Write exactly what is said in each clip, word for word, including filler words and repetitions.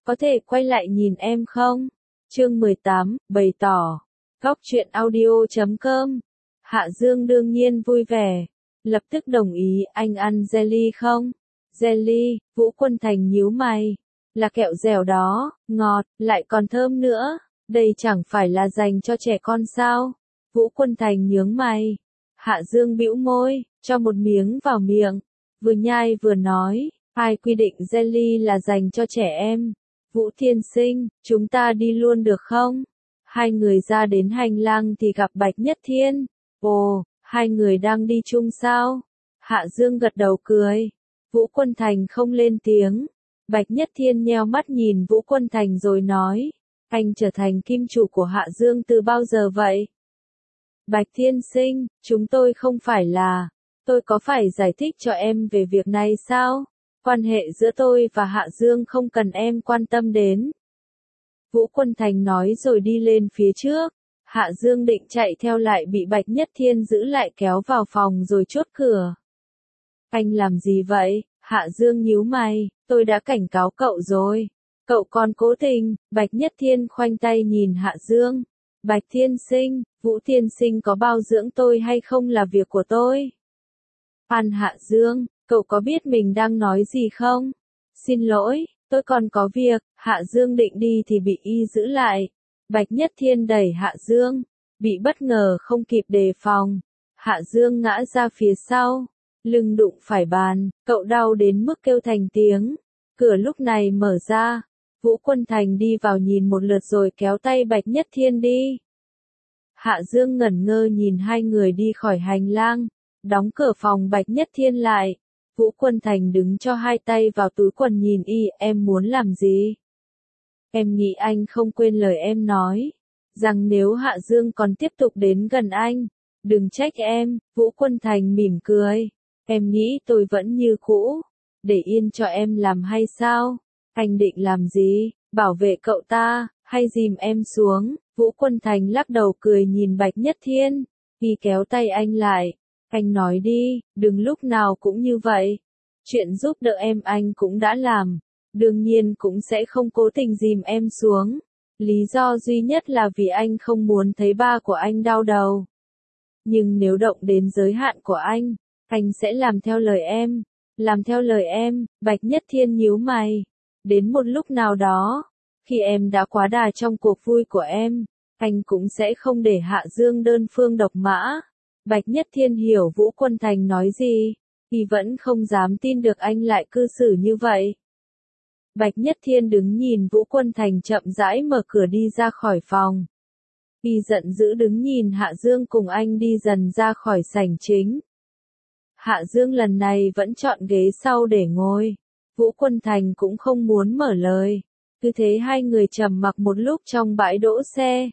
có thể quay lại nhìn em không? Chương mười tám, bày tỏ. Góc truyện audio chấm com. Hạ Dương đương nhiên vui vẻ, lập tức đồng ý. Anh ăn jelly không? Jelly, Vũ Quân Thành nhíu mày. Là kẹo dẻo đó, ngọt, lại còn thơm nữa. Đây chẳng phải là dành cho trẻ con sao? Vũ Quân Thành nhướng mày. Hạ Dương bĩu môi, cho một miếng vào miệng. Vừa nhai vừa nói, ai quy định jelly là dành cho trẻ em? Vũ Thiên Sinh, chúng ta đi luôn được không? Hai người ra đến hành lang thì gặp Bạch Nhất Thiên. Ồ, hai người đang đi chung sao? Hạ Dương gật đầu cười. Vũ Quân Thành không lên tiếng. Bạch Nhất Thiên nheo mắt nhìn Vũ Quân Thành rồi nói, anh trở thành kim chủ của Hạ Dương từ bao giờ vậy? Bạch Thiên Sinh, chúng tôi không phải là, tôi có phải giải thích cho em về việc này sao? Quan hệ giữa tôi và Hạ Dương không cần em quan tâm đến. Vũ Quân Thành nói rồi đi lên phía trước. Hạ Dương định chạy theo lại bị Bạch Nhất Thiên giữ lại kéo vào phòng rồi chốt cửa. Anh làm gì vậy? Hạ Dương nhíu mày, tôi đã cảnh cáo cậu rồi. Cậu còn cố tình. Bạch Nhất Thiên khoanh tay nhìn Hạ Dương. Bạch Thiên Sinh, Vũ Thiên Sinh có bao dưỡng tôi hay không là việc của tôi. Phan Hạ Dương, cậu có biết mình đang nói gì không? Xin lỗi, tôi còn có việc. Hạ Dương định đi thì bị y giữ lại. Bạch Nhất Thiên đẩy Hạ Dương, bị bất ngờ không kịp đề phòng. Hạ Dương ngã ra phía sau, lưng đụng phải bàn, cậu đau đến mức kêu thành tiếng. Cửa lúc này mở ra, Vũ Quân Thành đi vào nhìn một lượt rồi kéo tay Bạch Nhất Thiên đi. Hạ Dương ngẩn ngơ nhìn hai người đi khỏi hành lang, đóng cửa phòng Bạch Nhất Thiên lại. Vũ Quân Thành đứng cho hai tay vào túi quần nhìn y, em muốn làm gì? Em nghĩ anh không quên lời em nói, rằng nếu Hạ Dương còn tiếp tục đến gần anh, đừng trách em. Vũ Quân Thành mỉm cười, em nghĩ tôi vẫn như cũ, để yên cho em làm hay sao? Anh định làm gì, bảo vệ cậu ta, hay dìm em xuống? Vũ Quân Thành lắc đầu cười nhìn Bạch Nhất Thiên, y kéo tay anh lại, anh nói đi, đừng lúc nào cũng như vậy. Chuyện giúp đỡ em anh cũng đã làm, đương nhiên cũng sẽ không cố tình dìm em xuống. Lý do duy nhất là vì anh không muốn thấy ba của anh đau đầu. Nhưng nếu động đến giới hạn của anh, anh sẽ làm theo lời em. Làm theo lời em. Bạch Nhất Thiên nhíu mày. Đến một lúc nào đó, khi em đã quá đà trong cuộc vui của em, anh cũng sẽ không để Hạ Dương đơn phương độc mã. Bạch Nhất Thiên hiểu Vũ Quân Thành nói gì, thì vẫn không dám tin được anh lại cư xử như vậy. Bạch Nhất Thiên đứng nhìn Vũ Quân Thành chậm rãi mở cửa đi ra khỏi phòng. Y giận dữ đứng nhìn Hạ Dương cùng anh đi dần ra khỏi sảnh chính. Hạ Dương lần này vẫn chọn ghế sau để ngồi. Vũ Quân Thành cũng không muốn mở lời. Cứ thế hai người trầm mặc một lúc trong bãi đỗ xe.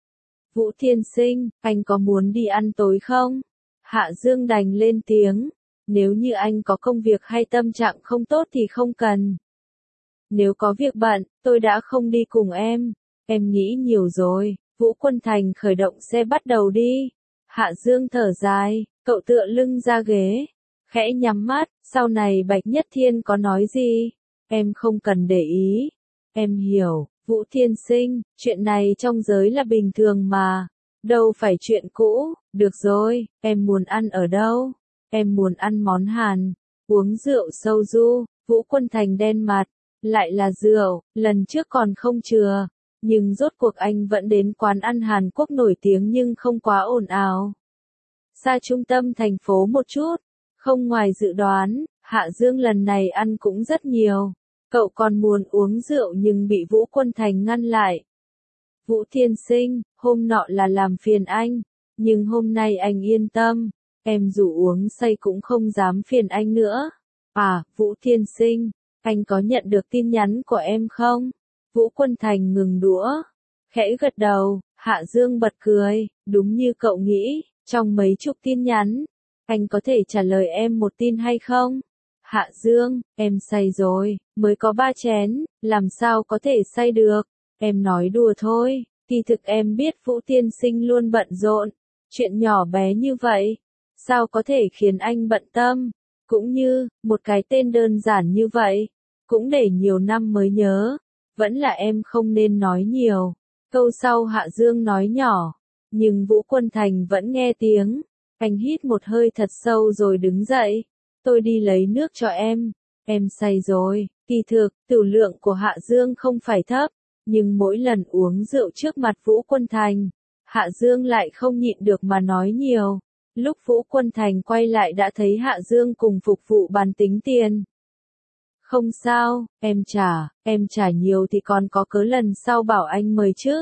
Vũ Thiên Sinh, anh có muốn đi ăn tối không? Hạ Dương đành lên tiếng. Nếu như anh có công việc hay tâm trạng không tốt thì không cần. Nếu có việc bận, tôi đã không đi cùng em. Em nghĩ nhiều rồi. Vũ Quân Thành khởi động xe bắt đầu đi. Hạ Dương thở dài, cậu tựa lưng ra ghế, khẽ nhắm mắt. Sau này Bạch Nhất Thiên có nói gì, em không cần để ý. Em hiểu, Vũ Thiên Sinh, chuyện này trong giới là bình thường mà. Đâu phải chuyện cũ. Được rồi, em muốn ăn ở đâu? Em muốn ăn món Hàn, uống rượu soju. Vũ Quân Thành đen mặt. Lại là rượu, lần trước còn không chừa. Nhưng rốt cuộc anh vẫn đến quán ăn Hàn Quốc nổi tiếng nhưng không quá ồn ào. Xa trung tâm thành phố một chút. Không ngoài dự đoán, Hạ Dương lần này ăn cũng rất nhiều. Cậu còn muốn uống rượu nhưng bị Vũ Quân Thành ngăn lại. Vũ Thiên Sinh, hôm nọ là làm phiền anh. Nhưng hôm nay anh yên tâm. Em dù uống say cũng không dám phiền anh nữa. À, Vũ Thiên Sinh, anh có nhận được tin nhắn của em không? Vũ Quân Thành ngừng đũa, khẽ gật đầu. Hạ Dương bật cười, đúng như cậu nghĩ, trong mấy chục tin nhắn, anh có thể trả lời em một tin hay không? Hạ Dương, em say rồi, mới có ba chén, làm sao có thể say được? Em nói đùa thôi, kỳ thực em biết Vũ Tiên Sinh luôn bận rộn, chuyện nhỏ bé như vậy, sao có thể khiến anh bận tâm? Cũng như, một cái tên đơn giản như vậy, cũng để nhiều năm mới nhớ. vẫn là em không nên nói nhiều. Câu sau Hạ Dương nói nhỏ, nhưng Vũ Quân Thành vẫn nghe tiếng. Anh hít một hơi thật sâu rồi đứng dậy. Tôi đi lấy nước cho em. Em say rồi. Kỳ thực, tửu lượng của Hạ Dương không phải thấp, nhưng mỗi lần uống rượu trước mặt Vũ Quân Thành, Hạ Dương lại không nhịn được mà nói nhiều. Lúc Vũ Quân Thành quay lại đã thấy Hạ Dương cùng phục vụ bàn tính tiền. Không sao, em trả, em trả nhiều thì còn có cớ lần sau bảo anh mời chứ.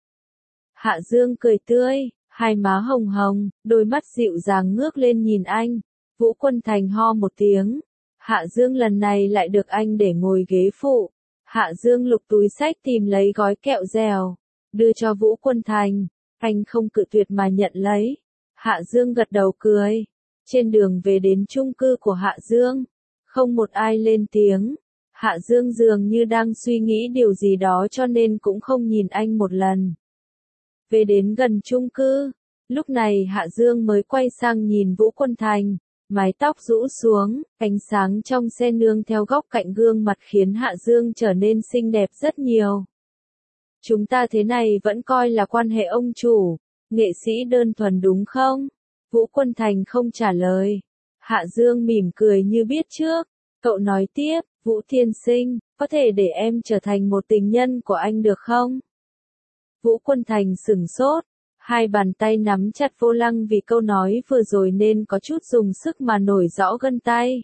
Hạ Dương cười tươi, hai má hồng hồng, đôi mắt dịu dàng ngước lên nhìn anh. Vũ Quân Thành ho một tiếng. Hạ Dương lần này lại được anh để ngồi ghế phụ. Hạ Dương lục túi xách tìm lấy gói kẹo dẻo, đưa cho Vũ Quân Thành. Anh không cự tuyệt mà nhận lấy. Hạ Dương gật đầu cười. Trên đường về đến chung cư của Hạ Dương, không một ai lên tiếng. Hạ Dương dường như đang suy nghĩ điều gì đó cho nên cũng không nhìn anh một lần. Về đến gần chung cư, lúc này Hạ Dương mới quay sang nhìn Vũ Quân Thành. Mái tóc rũ xuống, ánh sáng trong xe nương theo góc cạnh gương mặt khiến Hạ Dương trở nên xinh đẹp rất nhiều. Chúng ta thế này vẫn coi là quan hệ ông chủ, nghệ sĩ đơn thuần đúng không? Vũ Quân Thành không trả lời. Hạ Dương mỉm cười như biết trước. Cậu nói tiếp, Vũ Thiên Sinh, có thể để em trở thành một tình nhân của anh được không? Vũ Quân Thành sửng sốt. Hai bàn tay nắm chặt vô lăng vì câu nói vừa rồi nên có chút dùng sức mà nổi rõ gân tay.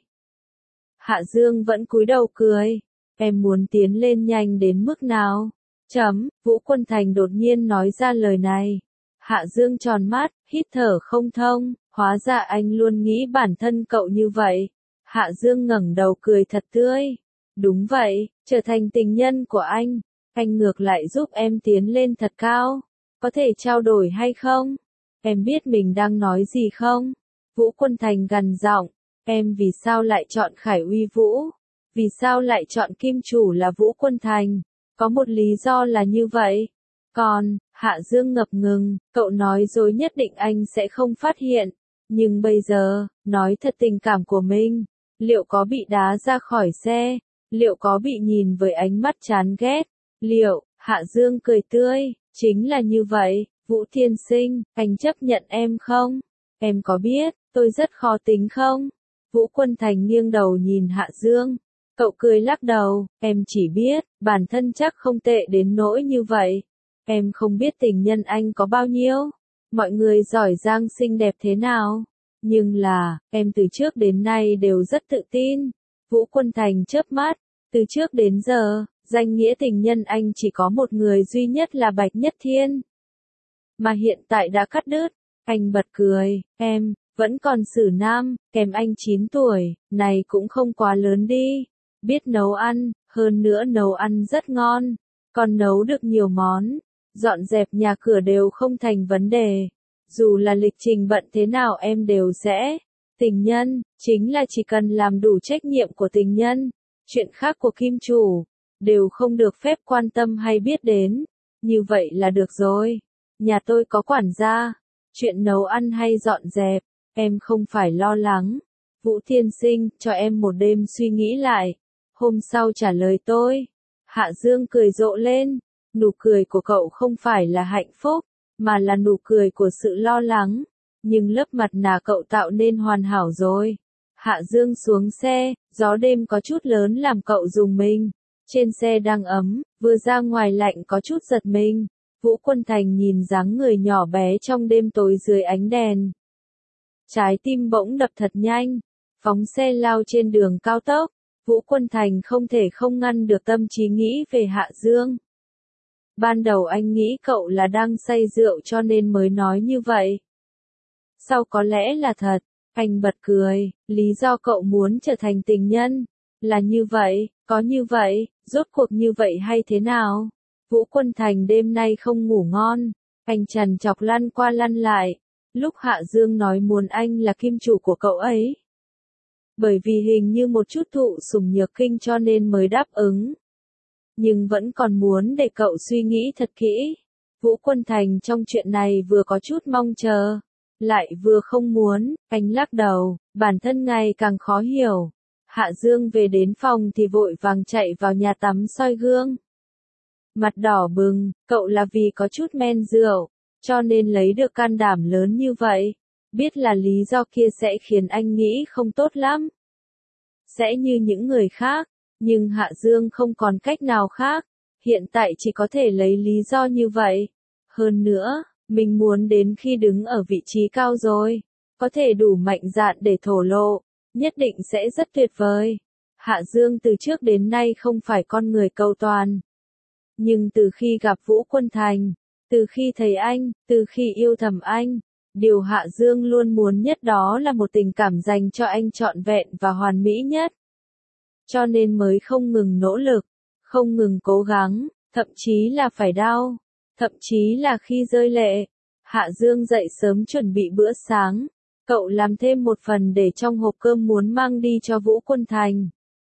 Hạ Dương vẫn cúi đầu cười. Em muốn tiến lên nhanh đến mức nào? Chấm, Vũ Quân Thành đột nhiên nói ra lời này. Hạ Dương tròn mắt, hít thở không thông, hóa ra anh luôn nghĩ bản thân cậu như vậy. Hạ Dương ngẩng đầu cười thật tươi. Đúng vậy, trở thành tình nhân của anh, anh ngược lại giúp em tiến lên thật cao. Có thể trao đổi hay không? Em biết mình đang nói gì không? Vũ Quân Thành gằn giọng, em vì sao lại chọn Khải Uy Vũ? Vì sao lại chọn kim chủ là Vũ Quân Thành? Có một lý do là như vậy. Còn, Hạ Dương ngập ngừng, cậu nói dối nhất định anh sẽ không phát hiện. Nhưng bây giờ, nói thật tình cảm của mình, liệu có bị đá ra khỏi xe? Liệu có bị nhìn với ánh mắt chán ghét? Liệu, Hạ Dương cười tươi, chính là như vậy, Vũ Thiên Sinh, anh chấp nhận em không? Em có biết, tôi rất khó tính không? Vũ Quân Thành nghiêng đầu nhìn Hạ Dương. Cậu cười lắc đầu, em chỉ biết, bản thân chắc không tệ đến nỗi như vậy. Em không biết tình nhân anh có bao nhiêu, mọi người giỏi giang xinh đẹp thế nào. Nhưng là, em từ trước đến nay đều rất tự tin. Vũ Quân Thành chớp mắt, từ trước đến giờ, danh nghĩa tình nhân anh chỉ có một người duy nhất là Bạch Nhất Thiên. Mà hiện tại đã cắt đứt, anh bật cười, em, vẫn còn xử nam, kèm anh chín tuổi, này cũng không quá lớn đi. Biết nấu ăn, hơn nữa nấu ăn rất ngon, còn nấu được nhiều món, dọn dẹp nhà cửa đều không thành vấn đề. Dù là lịch trình bận thế nào em đều sẽ. Tình nhân, chính là chỉ cần làm đủ trách nhiệm của tình nhân, chuyện khác của kim chủ, đều không được phép quan tâm hay biết đến. Như vậy là được rồi. Nhà tôi có quản gia, chuyện nấu ăn hay dọn dẹp, em không phải lo lắng. Vũ Thiên Sinh, cho em một đêm suy nghĩ lại. Hôm sau trả lời tôi. Hạ Dương cười rộ lên. Nụ cười của cậu không phải là hạnh phúc, mà là nụ cười của sự lo lắng. Nhưng lớp mặt nạ cậu tạo nên hoàn hảo rồi. Hạ Dương xuống xe, gió đêm có chút lớn làm cậu rùng mình. Trên xe đang ấm, vừa ra ngoài lạnh có chút giật mình. Vũ Quân Thành nhìn dáng người nhỏ bé trong đêm tối dưới ánh đèn. Trái tim bỗng đập thật nhanh, phóng xe lao trên đường cao tốc. Vũ Quân Thành không thể không ngăn được tâm trí nghĩ về Hạ Dương. Ban đầu anh nghĩ cậu là đang say rượu cho nên mới nói như vậy. Sau có lẽ là thật, anh bật cười, lý do cậu muốn trở thành tình nhân, là như vậy, có như vậy, rốt cuộc như vậy hay thế nào? Vũ Quân Thành đêm nay không ngủ ngon, anh trằn trọc lăn qua lăn lại, lúc Hạ Dương nói muốn anh là kim chủ của cậu ấy. Bởi vì hình như một chút thụ sủng nhược kinh cho nên mới đáp ứng. Nhưng vẫn còn muốn để cậu suy nghĩ thật kỹ. Vũ Quân Thành trong chuyện này vừa có chút mong chờ, lại vừa không muốn, anh lắc đầu, bản thân ngày càng khó hiểu. Hạ Dương về đến phòng thì vội vàng chạy vào nhà tắm soi gương. Mặt đỏ bừng, cậu là vì có chút men rượu, cho nên lấy được can đảm lớn như vậy. Biết là lý do kia sẽ khiến anh nghĩ không tốt lắm. Sẽ như những người khác, nhưng Hạ Dương không còn cách nào khác. Hiện tại chỉ có thể lấy lý do như vậy. Hơn nữa, mình muốn đến khi đứng ở vị trí cao rồi, có thể đủ mạnh dạn để thổ lộ, nhất định sẽ rất tuyệt vời. Hạ Dương từ trước đến nay không phải con người cầu toàn. Nhưng từ khi gặp Vũ Quân Thành, từ khi thấy anh, từ khi yêu thầm anh, điều Hạ Dương luôn muốn nhất đó là một tình cảm dành cho anh trọn vẹn và hoàn mỹ nhất. Cho nên mới không ngừng nỗ lực, không ngừng cố gắng, thậm chí là phải đau, thậm chí là khi rơi lệ. Hạ Dương dậy sớm chuẩn bị bữa sáng, cậu làm thêm một phần để trong hộp cơm muốn mang đi cho Vũ Quân Thành.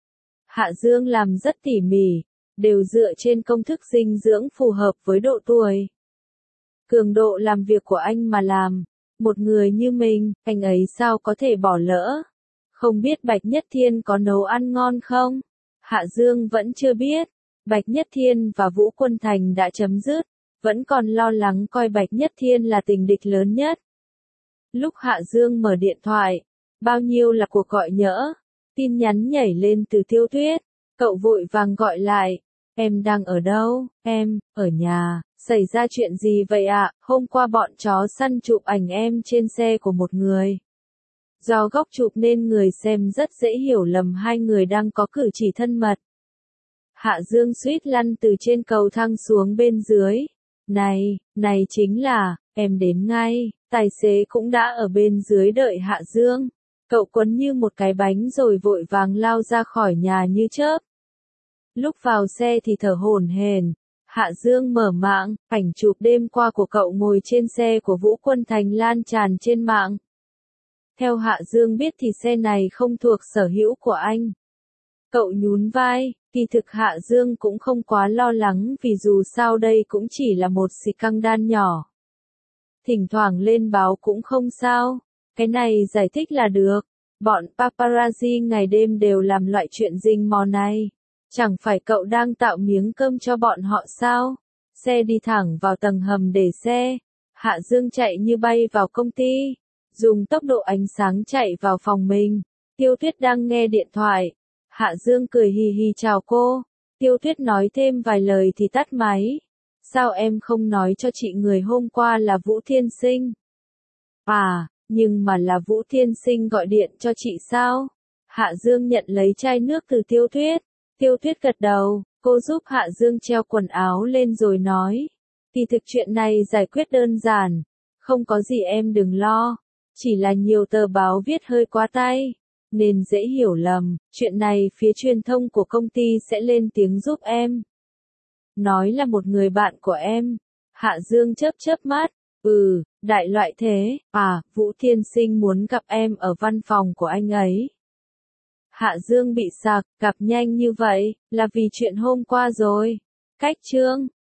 Hạ Dương làm rất tỉ mỉ, đều dựa trên công thức dinh dưỡng phù hợp với độ tuổi. Cường độ làm việc của anh mà làm, một người như mình, anh ấy sao có thể bỏ lỡ? Không biết Bạch Nhất Thiên có nấu ăn ngon không? Hạ Dương vẫn chưa biết. Bạch Nhất Thiên và Vũ Quân Thành đã chấm dứt, vẫn còn lo lắng coi Bạch Nhất Thiên là tình địch lớn nhất. Lúc Hạ Dương mở điện thoại, bao nhiêu là cuộc gọi nhỡ, tin nhắn nhảy lên từ Tiêu Tuyết, cậu vội vàng gọi lại, em đang ở đâu, em, ở nhà, xảy ra chuyện gì vậy ạ, hôm qua bọn chó săn chụp ảnh em trên xe của một người. Do góc chụp nên người xem rất dễ hiểu lầm hai người đang có cử chỉ thân mật. Hạ Dương suýt lăn từ trên cầu thang xuống bên dưới. Này, này chính là, em đến ngay, tài xế cũng đã ở bên dưới đợi Hạ Dương. Cậu quấn như một cái bánh rồi vội vàng lao ra khỏi nhà như chớp. Lúc vào xe thì thở hổn hển. Hạ Dương mở mạng, ảnh chụp đêm qua của cậu ngồi trên xe của Vũ Quân Thành lan tràn trên mạng. Theo Hạ Dương biết thì xe này không thuộc sở hữu của anh. Cậu nhún vai, kỳ thực Hạ Dương cũng không quá lo lắng vì dù sao đây cũng chỉ là một scandal nhỏ. Thỉnh thoảng lên báo cũng không sao, cái này giải thích là được. Bọn paparazzi ngày đêm đều làm loại chuyện rình mò này. Chẳng phải cậu đang tạo miếng cơm cho bọn họ sao? Xe đi thẳng vào tầng hầm để xe. Hạ Dương chạy như bay vào công ty. Dùng tốc độ ánh sáng chạy vào phòng mình. Tiêu Tuyết đang nghe điện thoại. Hạ Dương cười hì hì chào cô. Tiêu Tuyết nói thêm vài lời thì tắt máy. Sao em không nói cho chị người hôm qua là Vũ Thiên Sinh? À, nhưng mà là Vũ Thiên Sinh gọi điện cho chị sao? Hạ Dương nhận lấy chai nước từ Tiêu Tuyết. Tiêu Tuyết gật đầu, cô giúp Hạ Dương treo quần áo lên rồi nói. Kỳ thực chuyện này giải quyết đơn giản. Không có gì em đừng lo. Chỉ là nhiều tờ báo viết hơi quá tay. Nên dễ hiểu lầm, chuyện này phía truyền thông của công ty sẽ lên tiếng giúp em. Nói là một người bạn của em. Hạ Dương chớp chớp mắt. Ừ, đại loại thế. À, Vũ Thiên Sinh muốn gặp em ở văn phòng của anh ấy. Hạ Dương bị sặc, gặp nhanh như vậy, là vì chuyện hôm qua rồi. Cách chương.